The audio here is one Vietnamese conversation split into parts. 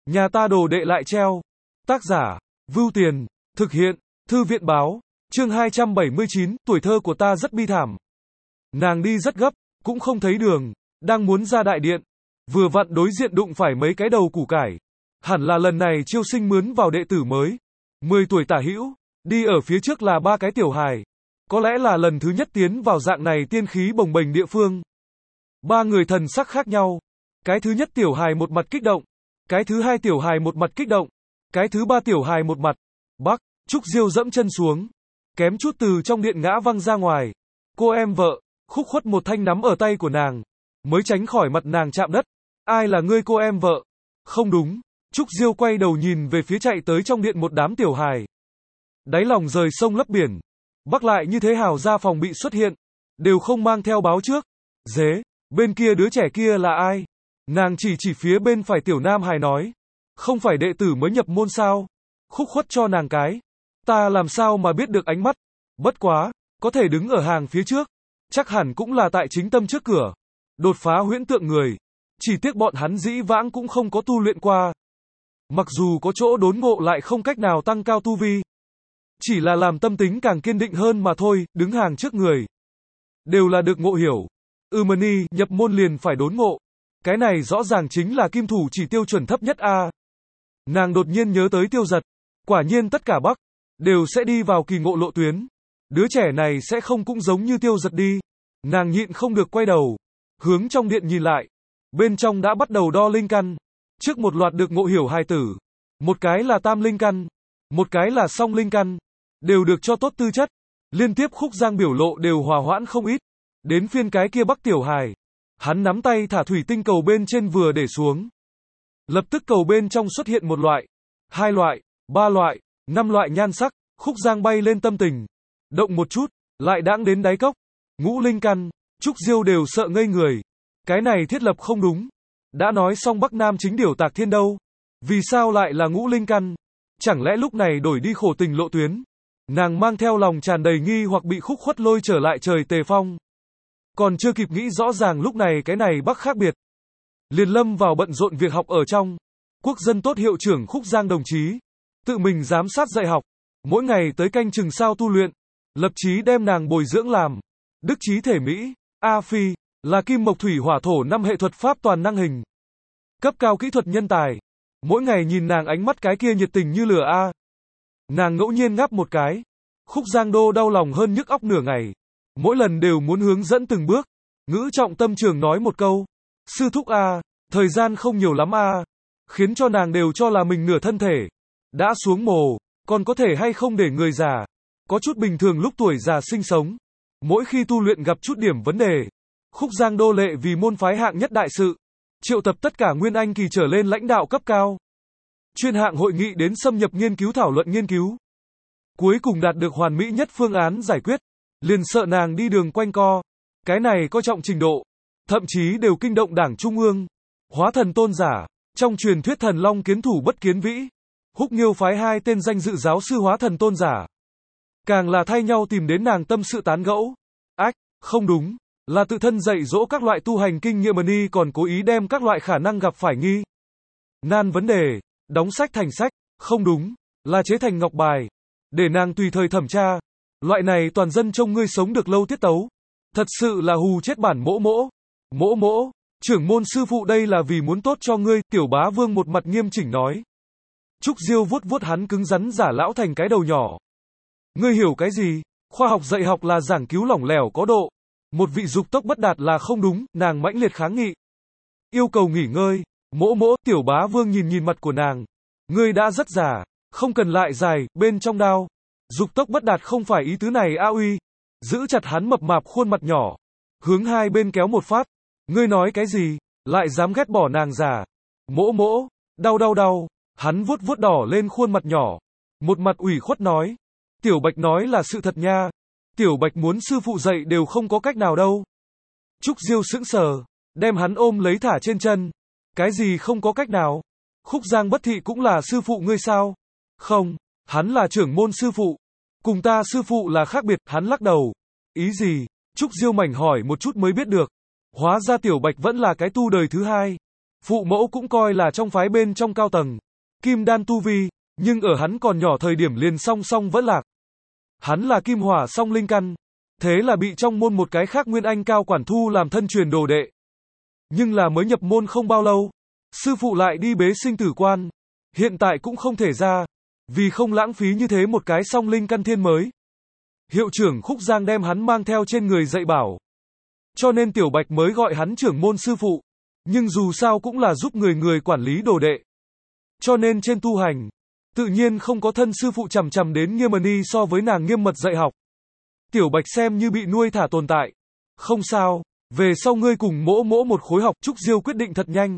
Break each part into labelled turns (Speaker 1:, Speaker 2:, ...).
Speaker 1: Nhà ta đồ đệ lại treo. Tác giả, Vưu Tiền, thực hiện, Thư viện báo, chương 279, tuổi thơ của ta rất bi thảm. Nàng đi rất gấp, cũng không thấy đường, đang muốn ra đại điện. Vừa vặn đối diện đụng phải mấy cái đầu củ cải. Hẳn là lần này chiêu sinh mướn vào đệ tử mới. 10 tuổi tả hữu, đi ở phía trước là 3 cái tiểu hài. Có lẽ là lần thứ nhất tiến vào dạng này tiên khí bồng bềnh địa phương. 3 người thần sắc khác nhau. Cái thứ nhất tiểu hài một mặt kích động. Cái thứ hai tiểu hài một mặt kích động. Cái thứ ba tiểu hài một mặt. Bắc, Trúc Diêu dẫm chân xuống. Kém chút từ trong điện ngã văng ra ngoài. Cô em vợ, Khúc Khuất một thanh nắm ở tay của nàng. Mới tránh khỏi mặt nàng chạm đất. Ai là ngươi cô em vợ? Không đúng. Trúc Diêu quay đầu nhìn về phía chạy tới trong điện một đám tiểu hài. Đáy lòng rời sông lấp biển. Bắc lại như thế hào ra phòng bị xuất hiện. Đều không mang theo báo trước. Dế, bên kia đứa trẻ kia là ai? Nàng chỉ phía bên phải tiểu nam hài nói. Không phải đệ tử mới nhập môn sao? Khúc Khuất cho nàng cái. Ta làm sao mà biết được ánh mắt? Bất quá, có thể đứng ở hàng phía trước. Chắc hẳn cũng là tại chính tâm trước cửa. Đột phá huyễn tượng người. Chỉ tiếc bọn hắn dĩ vãng cũng không có tu luyện qua. Mặc dù có chỗ đốn ngộ lại không cách nào tăng cao tu vi. Chỉ là làm tâm tính càng kiên định hơn mà thôi, đứng hàng trước người. Đều là được ngộ hiểu. Mani, nhập môn liền phải đốn ngộ. Cái này rõ ràng chính là kim thủ chỉ tiêu chuẩn thấp nhất a. Nàng đột nhiên nhớ tới Tiêu Giật. Quả nhiên tất cả Bắc đều sẽ đi vào kỳ ngộ lộ tuyến. Đứa trẻ này sẽ không cũng giống như Tiêu Giật đi. Nàng nhịn không được quay đầu, hướng trong điện nhìn lại. Bên trong đã bắt đầu đo linh căn. Trước một loạt được ngộ hiểu hài tử. Một cái là tam linh căn, một cái là song linh căn. Đều được cho tốt tư chất. Liên tiếp Khúc Giang biểu lộ đều hòa hoãn không ít. Đến phiên cái kia Bắc tiểu hài. Hắn nắm tay thả thủy tinh cầu bên trên vừa để xuống. Lập tức cầu bên trong xuất hiện một loại, 2 loại, 3 loại, 5 loại nhan sắc. Khúc Giang bay lên tâm tình. Động một chút, lại đãng đến đáy cốc. Ngũ linh căn, Trúc Diêu đều sợ ngây người. Cái này thiết lập không đúng. Đã nói xong Bắc Nam chính điểu tạc thiên đâu. Vì sao lại là ngũ linh căn? Chẳng lẽ lúc này đổi đi khổ tình lộ tuyến? Nàng mang theo lòng tràn đầy nghi hoặc bị Khúc Khuất lôi trở lại trời Tề Phong. Còn chưa kịp nghĩ rõ ràng lúc này cái này Bắc khác biệt. Liền lâm vào bận rộn việc học ở trong. Quốc dân tốt hiệu trưởng Khúc Giang đồng chí. Tự mình giám sát dạy học. Mỗi ngày tới canh chừng sao tu luyện. Lập chí đem nàng bồi dưỡng làm. Đức trí thể Mỹ, A Phi, là kim mộc thủy hỏa thổ 5 hệ thuật pháp toàn năng hình. Cấp cao kỹ thuật nhân tài. Mỗi ngày nhìn nàng ánh mắt cái kia nhiệt tình như lửa A. Nàng ngẫu nhiên ngáp một cái. Khúc Giang đô đau lòng hơn nhức óc nửa ngày. Mỗi lần đều muốn hướng dẫn từng bước. Ngữ trọng tâm trường nói một câu. Sư thúc A, thời gian không nhiều lắm A. Khiến cho nàng đều cho là mình nửa thân thể. Đã xuống mồ, còn có thể hay không để người già. Có chút bình thường lúc tuổi già sinh sống. Mỗi khi tu luyện gặp chút điểm vấn đề. Khúc Giang đô lệ vì môn phái hạng nhất đại sự. Triệu tập tất cả nguyên anh kỳ trở lên lãnh đạo cấp cao. Chuyên hạng hội nghị đến xâm nhập nghiên cứu thảo luận nghiên cứu. Cuối cùng đạt được hoàn mỹ nhất phương án giải quyết. Liền sợ nàng đi đường quanh co. Cái này có trọng trình độ. Thậm chí đều kinh động Đảng Trung ương. Hóa thần tôn giả. Trong truyền thuyết thần long kiến thủ bất kiến vĩ. Húc Nghiêu phái 2 tên danh dự giáo sư hóa thần tôn giả. Càng là thay nhau tìm đến nàng tâm sự tán gẫu. Ách, không đúng. Là tự thân dạy dỗ các loại tu hành kinh nghiệm ni còn cố ý đem các loại khả năng gặp phải nghi nan vấn đề. Đóng sách thành sách. Không đúng. Là chế thành ngọc bài. Để nàng tùy thời thẩm tra. Loại này toàn dân trông ngươi sống được lâu tiết tấu. Thật sự là hù chết bản mỗ mỗ. Mỗ mỗ, trưởng môn sư phụ đây là vì muốn tốt cho ngươi, Tiểu Bá Vương một mặt nghiêm chỉnh nói. Trúc Diêu vuốt vuốt hắn cứng rắn giả lão thành cái đầu nhỏ. Ngươi hiểu cái gì? Khoa học dạy học là giảng cứu lỏng lẻo có độ. Một vị dục tốc bất đạt là không đúng, nàng mãnh liệt kháng nghị. Yêu cầu nghỉ ngơi. Mỗ mỗ, Tiểu Bá Vương nhìn mặt của nàng. Ngươi đã rất già, không cần lại dài, bên trong đao. Dục tốc bất đạt không phải ý tứ này a uy. Giữ chặt hắn mập mạp khuôn mặt nhỏ. Hướng hai bên kéo một phát. Ngươi nói cái gì? Lại dám ghét bỏ nàng già. Mỗ mỗ, đau. Hắn vuốt vuốt đỏ lên khuôn mặt nhỏ. Một mặt ủy khuất nói. Tiểu Bạch nói là sự thật nha. Tiểu Bạch muốn sư phụ dạy đều không có cách nào đâu. Trúc Diêu sững sờ. Đem hắn ôm lấy thả trên chân. Cái gì không có cách nào? Khúc Giang bất thị cũng là sư phụ ngươi sao? Không, hắn là trưởng môn sư phụ. Cùng ta sư phụ là khác biệt, hắn lắc đầu. Ý gì? Trúc Diêu mảnh hỏi một chút mới biết được. Hóa ra Tiểu Bạch vẫn là cái tu đời thứ hai. Phụ mẫu cũng coi là trong phái bên trong cao tầng. Kim đan tu vi, nhưng ở hắn còn nhỏ thời điểm liền song song vẫn lạc. Hắn là kim hỏa song linh căn, thế là bị trong môn một cái khác Nguyên Anh cao quản thu làm thân truyền đồ đệ. Nhưng là mới nhập môn không bao lâu, sư phụ lại đi bế sinh tử quan, hiện tại cũng không thể ra, vì không lãng phí như thế một cái song linh căn thiên mới. Hiệu trưởng Khúc Giang đem hắn mang theo trên người dạy bảo. Cho nên Tiểu Bạch mới gọi hắn trưởng môn sư phụ, nhưng dù sao cũng là giúp người quản lý đồ đệ. Cho nên trên tu hành, tự nhiên không có thân sư phụ chằm chằm đến nghiêm ni so với nàng nghiêm mật dạy học. Tiểu Bạch xem như bị nuôi thả tồn tại. Không sao, về sau ngươi cùng mỗ mỗ một khối học. Trúc Diêu quyết định thật nhanh.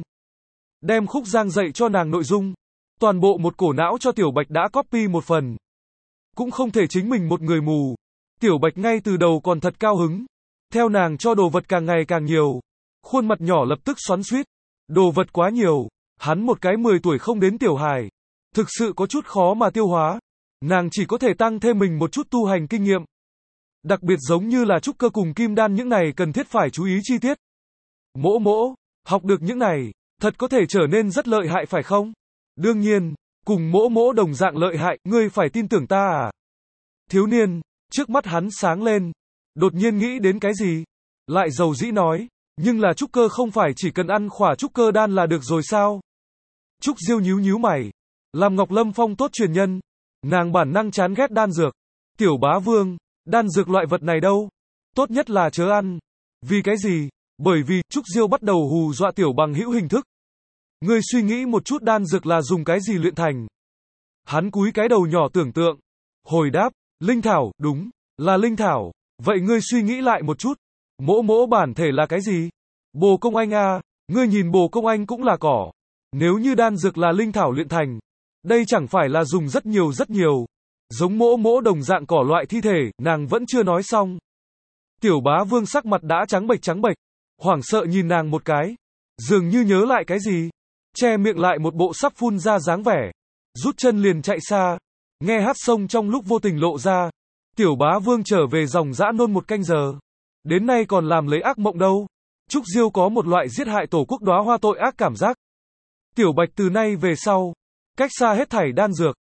Speaker 1: Đem Khúc Giang dạy cho nàng nội dung. Toàn bộ một cổ não cho Tiểu Bạch đã copy một phần. Cũng không thể chính mình một người mù. Tiểu Bạch ngay từ đầu còn thật cao hứng. Theo nàng cho đồ vật càng ngày càng nhiều. Khuôn mặt nhỏ lập tức xoắn xuýt. Đồ vật quá nhiều. Hắn một cái 10 tuổi không đến tiểu hài. Thực sự có chút khó mà tiêu hóa. Nàng chỉ có thể tăng thêm mình một chút tu hành kinh nghiệm. Đặc biệt giống như là trúc cơ cùng kim đan những này cần thiết phải chú ý chi tiết. Mỗ mỗ, học được những này, thật có thể trở nên rất lợi hại phải không? Đương nhiên, cùng mỗ mỗ đồng dạng lợi hại, ngươi phải tin tưởng ta à? Thiếu niên, trước mắt hắn sáng lên, đột nhiên nghĩ đến cái gì? Lại dầu dĩ nói, nhưng là trúc cơ không phải chỉ cần ăn khỏa trúc cơ đan là được rồi sao? Trúc Diêu nhíu mày, làm Ngọc Lâm Phong tốt truyền nhân, nàng bản năng chán ghét đan dược. Tiểu bá vương, đan dược loại vật này đâu? Tốt nhất là chớ ăn. Vì cái gì? Bởi vì, Trúc Diêu bắt đầu hù dọa tiểu bằng hữu hình thức. Ngươi suy nghĩ một chút đan dược là dùng cái gì luyện thành? Hắn cúi cái đầu nhỏ tưởng tượng. Hồi đáp, linh thảo, đúng, là linh thảo. Vậy ngươi suy nghĩ lại một chút. Mỗ mỗ bản thể là cái gì? Bồ công anh à, ngươi nhìn bồ công anh cũng là cỏ. Nếu như đan dược là linh thảo luyện thành, đây chẳng phải là dùng rất nhiều. Giống mỗ mỗ đồng dạng cỏ loại thi thể, nàng vẫn chưa nói xong. Tiểu bá vương sắc mặt đã trắng bệch, hoảng sợ nhìn nàng một cái. Dường như nhớ lại cái gì. Che miệng lại một bộ sắp phun ra dáng vẻ. Rút chân liền chạy xa. Nghe hát sông trong lúc vô tình lộ ra. Tiểu bá vương trở về dòng dã nôn 1 canh giờ. Đến nay còn làm lấy ác mộng đâu. Trúc Diêu có một loại giết hại tổ quốc đóa hoa tội ác cảm giác. Tiểu Bạch từ nay về sau, cách xa hết thảy đan dược.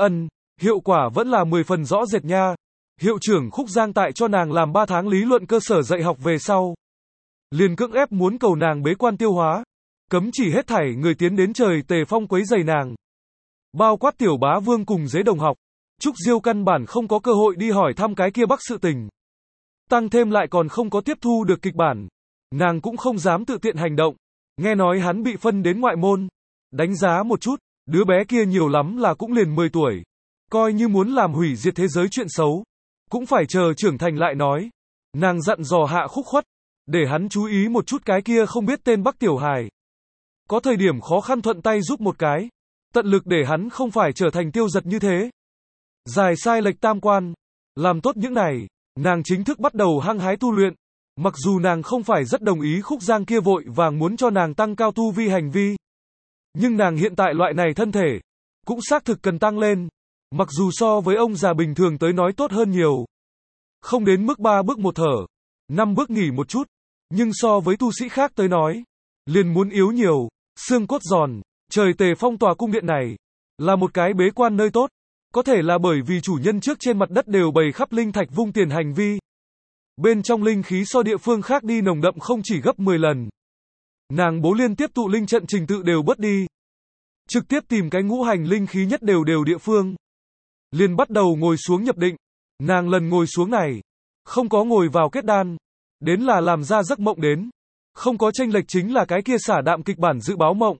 Speaker 1: Hiệu quả vẫn là 10 phần rõ rệt nha. Hiệu trưởng Khúc Giang tại cho nàng làm 3 tháng lý luận cơ sở dạy học về sau. Liền cưỡng ép muốn cầu nàng bế quan tiêu hóa. Cấm chỉ hết thảy người tiến đến trời Tề Phong quấy rầy nàng. Bao quát tiểu bá vương cùng giới đồng học. Trúc Diêu căn bản không có cơ hội đi hỏi thăm cái kia Bắc sự tình. Tăng thêm lại còn không có tiếp thu được kịch bản. Nàng cũng không dám tự tiện hành động. Nghe nói hắn bị phân đến ngoại môn. Đánh giá một chút, đứa bé kia nhiều lắm là cũng liền 10 tuổi. Coi như muốn làm hủy diệt thế giới chuyện xấu, cũng phải chờ trưởng thành lại nói. Nàng dặn dò Hạ Khúc Khuất, để hắn chú ý một chút cái kia không biết tên Bắc tiểu hài. Có thời điểm khó khăn thuận tay giúp một cái, tận lực để hắn không phải trở thành tiêu giật như thế. Giải sai lệch tam quan, làm tốt những này, nàng chính thức bắt đầu hăng hái tu luyện. Mặc dù nàng không phải rất đồng ý Khúc Giang kia vội vàng muốn cho nàng tăng cao tu vi hành vi. Nhưng nàng hiện tại loại này thân thể, cũng xác thực cần tăng lên. Mặc dù so với ông già bình thường tới nói tốt hơn nhiều. Không đến mức 3 bước một thở, 5 bước nghỉ một chút. Nhưng so với tu sĩ khác tới nói, liền muốn yếu nhiều, xương cốt giòn. Trời Tề Phong tòa cung điện này, là một cái bế quan nơi tốt. Có thể là bởi vì chủ nhân trước trên mặt đất đều bày khắp linh thạch vung tiền hành vi. Bên trong linh khí so địa phương khác đi nồng đậm không chỉ gấp 10 lần. Nàng bố liên tiếp tụ linh trận trình tự đều bớt đi. Trực tiếp tìm cái ngũ hành linh khí nhất đều địa phương. Liền bắt đầu ngồi xuống nhập định. Nàng lần ngồi xuống này, không có ngồi vào kết đan. Đến là làm ra giấc mộng đến. Không có chênh lệch chính là cái kia xả đạm kịch bản dự báo mộng.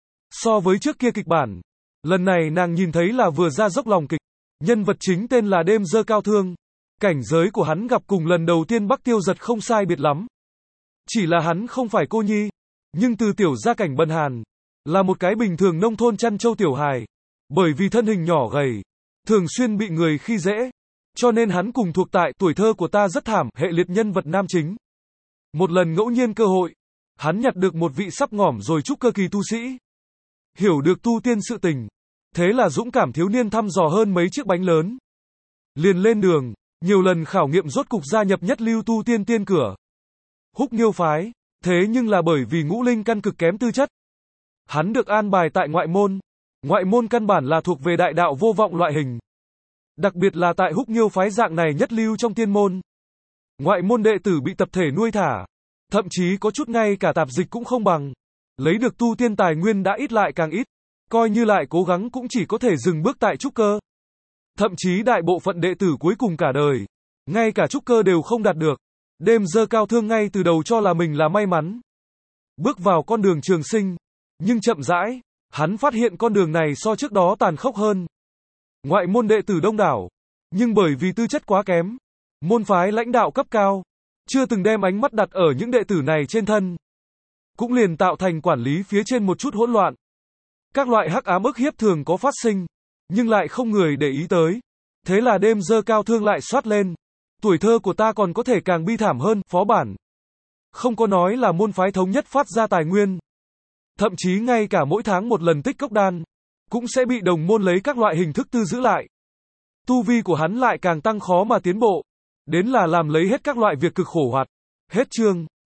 Speaker 1: So với trước kia kịch bản, lần này nàng nhìn thấy là vừa ra dốc lòng kịch. Nhân vật chính tên là Đêm Dơ Cao Thương. Cảnh giới của hắn gặp cùng lần đầu tiên Bắc Tiêu Giật không sai biệt lắm. Chỉ là hắn không phải cô nhi, nhưng từ tiểu gia cảnh bần hàn, là một cái bình thường nông thôn chăn trâu tiểu hài. Bởi vì thân hình nhỏ gầy, thường xuyên bị người khi dễ, cho nên hắn cùng thuộc tại Tuổi Thơ Của Ta Rất Thảm hệ liệt nhân vật nam chính. Một lần ngẫu nhiên cơ hội, hắn nhặt được một vị sắp ngỏm rồi trúc cơ kỳ tu sĩ. Hiểu được tu tiên sự tình, thế là dũng cảm thiếu niên thăm dò hơn mấy chiếc bánh lớn. Liền lên đường, nhiều lần khảo nghiệm rốt cục gia nhập nhất lưu tu tiên tiên cửa. Húc Nghiêu phái, thế nhưng là bởi vì ngũ linh căn cực kém tư chất. Hắn được an bài tại ngoại môn. Ngoại môn căn bản là thuộc về đại đạo vô vọng loại hình. Đặc biệt là tại Húc Nghiêu phái dạng này nhất lưu trong tiên môn. Ngoại môn đệ tử bị tập thể nuôi thả. Thậm chí có chút ngay cả tạp dịch cũng không bằng. Lấy được tu tiên tài nguyên đã ít lại càng ít. Coi như lại cố gắng cũng chỉ có thể dừng bước tại trúc cơ. Thậm chí đại bộ phận đệ tử cuối cùng cả đời. Ngay cả trúc cơ đều không đạt được. Đêm Dơ Cao Thương ngay từ đầu cho là mình là may mắn. Bước vào con đường trường sinh. Nhưng chậm rãi, hắn phát hiện con đường này so trước đó tàn khốc hơn. Ngoại môn đệ tử đông đảo. Nhưng bởi vì tư chất quá kém. Môn phái lãnh đạo cấp cao. Chưa từng đem ánh mắt đặt ở những đệ tử này trên thân. Cũng liền tạo thành quản lý phía trên một chút hỗn loạn. Các loại hắc ám ức hiếp thường có phát sinh. Nhưng lại không người để ý tới. Thế là Đêm Dơ Cao Thương lại xoát lên. Tuổi thơ của ta còn có thể càng bi thảm hơn, phó bản. Không có nói là môn phái thống nhất phát ra tài nguyên. Thậm chí ngay cả mỗi tháng một lần tích cốc đan. Cũng sẽ bị đồng môn lấy các loại hình thức tư giữ lại. Tu vi của hắn lại càng tăng khó mà tiến bộ. Đến là làm lấy hết các loại việc cực khổ hoạt. Hết chương.